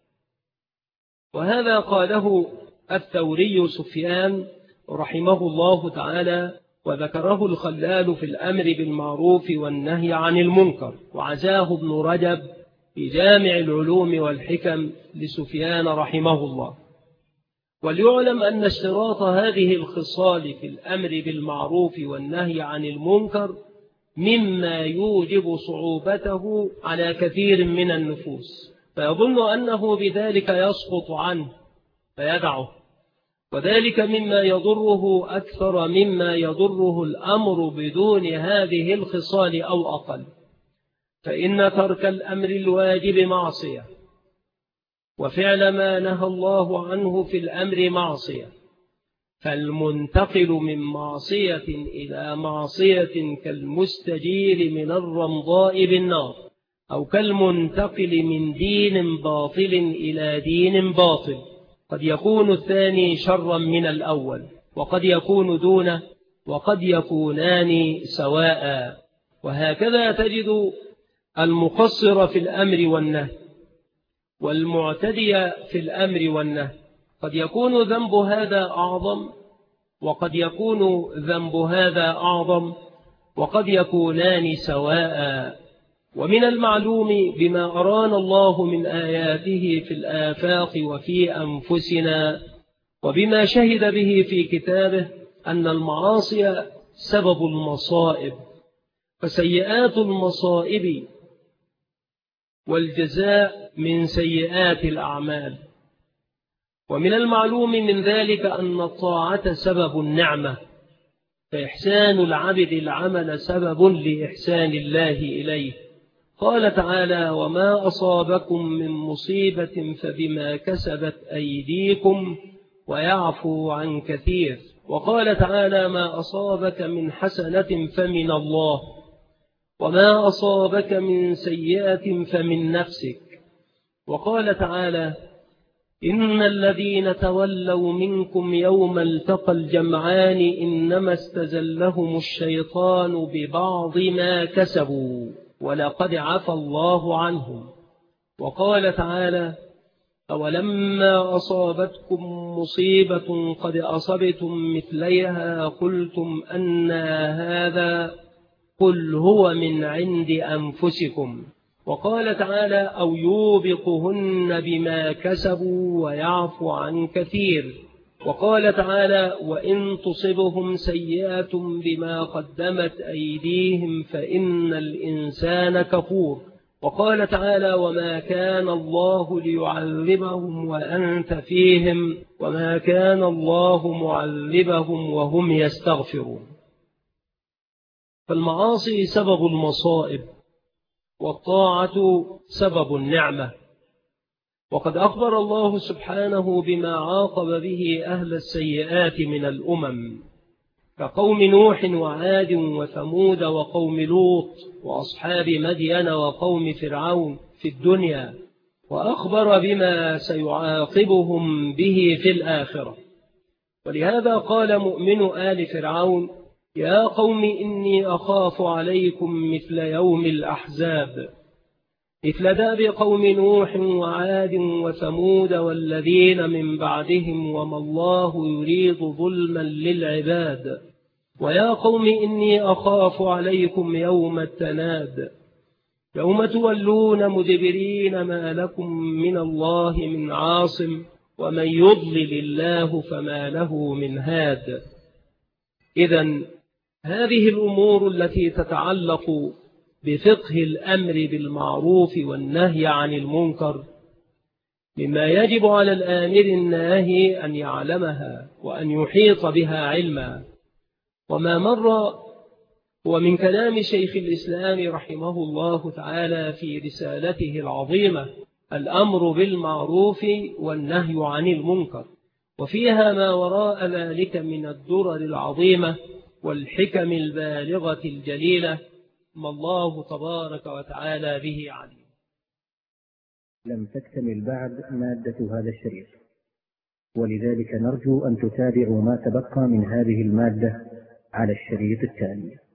وهذا قاله الثوري سفيان رحمه الله تعالى، وذكره الخلال في الأمر بالمعروف والنهي عن المنكر، وعزاه ابن رجب في جامع العلوم والحكم لسفيان رحمه الله. وليعلم أن اشتراط هذه الخصال في الأمر بالمعروف والنهي عن المنكر مما يوجب صعوبته على كثير من النفوس، فيظن أنه بذلك يسقط عنه فيدعه، وذلك مما يضره أكثر مما يضره الأمر بدون هذه الخصال أو أقل. فإن ترك الأمر الواجب معصية، وفعل ما نهى الله عنه في الأمر معصية، فالمنتقل من معصية إلى معصية كالمستجير من الرمضاء بالنار، أو كالمنتقل من دين باطل إلى دين باطل. قد يكون الثاني شرا من الأول، وقد يكون دونه، وقد يكونان سواء. وهكذا تجد المقصر في الأمر والنهي والمعتدي في الأمر والنهي، قد يكون ذنب هذا أعظم، وقد يكون ذنب هذا أعظم، وقد يكونان سواء. ومن المعلوم بما أرانا الله من آياته في الآفاق وفي أنفسنا، وبما شهد به في كتابه، أن المعاصي سبب المصائب، فسيئات المصائب والجزاء من سيئات الأعمال. ومن المعلوم من ذلك أن الطاعة سبب النعمة، فإحسان العبد العمل سبب لإحسان الله إليه. قال تعالى: وما أصابكم من مصيبة فبما كسبت أيديكم ويعفو عن كثير. وقال تعالى: ما أصابك من حسنة فمن الله وما أصابك من سيئة فمن نفسك. وقال تعالى: إن الذين تولوا منكم يوم التقى الجمعان إنما استزلهم الشيطان ببعض ما كسبوا ولقد عفى الله عنهم. وقال تعالى: أولما أصابتكم مصيبة قد أصبتم مثليها قلتم أنى هذا قل هو من عند أنفسكم. وقال تعالى: أو يوبقهن بما كسبوا ويعفو عن كثير. وقال تعالى: وإن تصبهم سيئة بما قدمت أيديهم فإن الإنسان كفور. وقال تعالى: وما كان الله ليعذبهم وأنت فيهم وما كان الله معذبهم وهم يستغفرون. فالمعاصي سبب المصائب، والطاعة سبب النعمة. وقد أخبر الله سبحانه بما عاقب به أهل السيئات من الأمم، كقوم نوح وعاد وثمود وقوم لوط وأصحاب مدين وقوم فرعون في الدنيا، وأخبر بما سيعاقبهم به في الآخرة. ولهذا قال مؤمن آل فرعون: يا قوم إني أخاف عليكم مثل يوم الأحزاب، مثل داب قوم نوح وعاد وثمود والذين من بعدهم وما الله يريد ظلما للعباد. ويا قوم إني أخاف عليكم يوم التناد، يوم تولون مدبرين ما لكم من الله من عاصم ومن يضلل الله فما له من هاد. إذن هذه الأمور التي تتعلق بفقه الأمر بالمعروف والنهي عن المنكر مما يجب على الآمر الناهي أن يعلمها وأن يحيط بها علما. وما مر هو من كلام شيخ الإسلام رحمه الله تعالى في رسالته العظيمة الأمر بالمعروف والنهي عن المنكر، وفيها ما وراء ذلك من الدرر العظيمة والحكم البالغة الجليلة، ما الله تبارك وتعالى به عليم. لم تكتمل بعد مادة هذا الشريط، ولذلك نرجو أن تتابعوا ما تبقى من هذه المادة على الشريط التالي.